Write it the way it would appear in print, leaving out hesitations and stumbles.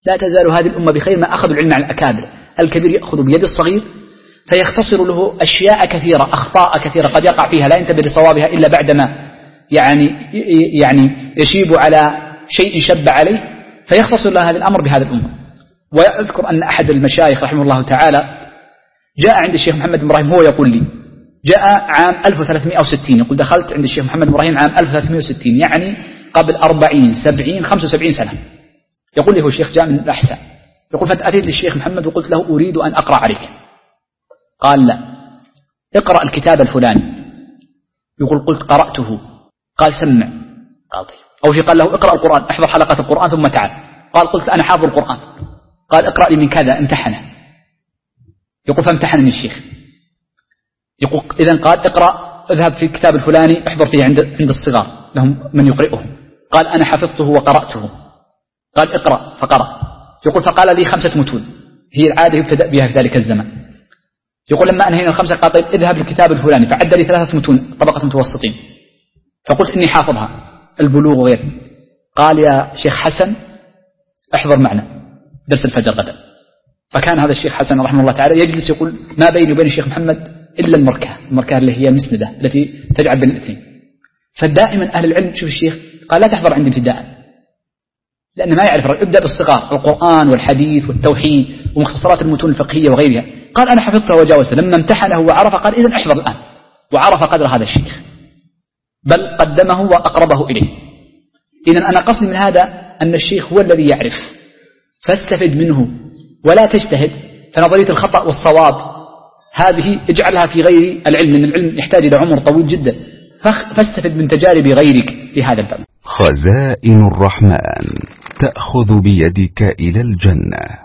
لا تزال هذه الأمة بخير ما أخذوا العلم عن الأكابر. الكبير يأخذ بيد الصغير فيختصر له أشياء كثيرة، أخطاء كثيرة قد يقع فيها لا ينتبه لصوابها إلا بعدما يعني يشيب على شيء شب عليه، فيختصر له هذا الأمر بهذا الأمة. وأذكر أن أحد المشايخ رحمه الله تعالى جاء عند الشيخ محمد بن إبراهيم، هو يقول لي جاء عام 1360، يقول دخلت عند الشيخ محمد بن إبراهيم عام 1360، يعني قبل 40 70 75 سنة. يقول لي هو الشيخ جاء من الأحساء، يقول فأتيت للشيخ محمد وقلت له أريد أن أقرأ عليك. قال لا، اقرأ الكتاب الفلاني. يقول قلت قرأته. قال سمع. قال طيب. أو شيء قال له اقرأ القرآن، احضر حلقة القرآن ثم تعال. قال قلت أنا حافظ القرآن. قال اقرأ لي من كذا، امتحنه. يقول فامتحنني الشيخ. يقول إذن قال اقرأ، اذهب في الكتاب الفلاني احضر فيه عند الصغار لهم من يقرئهم. قال أنا حفظته وقرأته. قال اقرأ، فقرأ. يقول فقال لي 5 متون هي العادة يبتدأ بها في ذلك الزمن. يقول لما أنهينا 5 قال طيب اذهب للكتاب الفلاني، فعد لي 3 متون طبقة متوسطين. فقلت إني حافظها، البلوغ وغيره. قال يا شيخ حسن احضر معنا درس الفجر غدا. فكان هذا الشيخ حسن رحمه الله تعالى يجلس يقول ما بيني وبين الشيخ محمد إلا المركة اللي هي المسندة التي تجعل بين الاثنين. فدائما أهل العلم شوف الشيخ قال لا تحضر عندي ابتداء، لأن ما يعرف، ابدأ بالصغار، القرآن والحديث والتوحيد ومختصرات المتون الفقهية وغيرها. قال أنا حفظتها وجاوزتها. لما امتحنه وعرف قال إذن احضر الآن، وعرف قدر هذا الشيخ بل قدمه وأقربه إليه. إذن أنا قصدي من هذا أن الشيخ هو الذي يعرف، فاستفد منه ولا تجتهد. فنظرية الخطأ والصواب هذه اجعلها في غير العلم، لأن العلم يحتاج إلى عمر طويل جدا، فاستفد من تجارب غيرك في هذا الباب. خزائن الرحمن تأخذ بيدك إلى الجنة.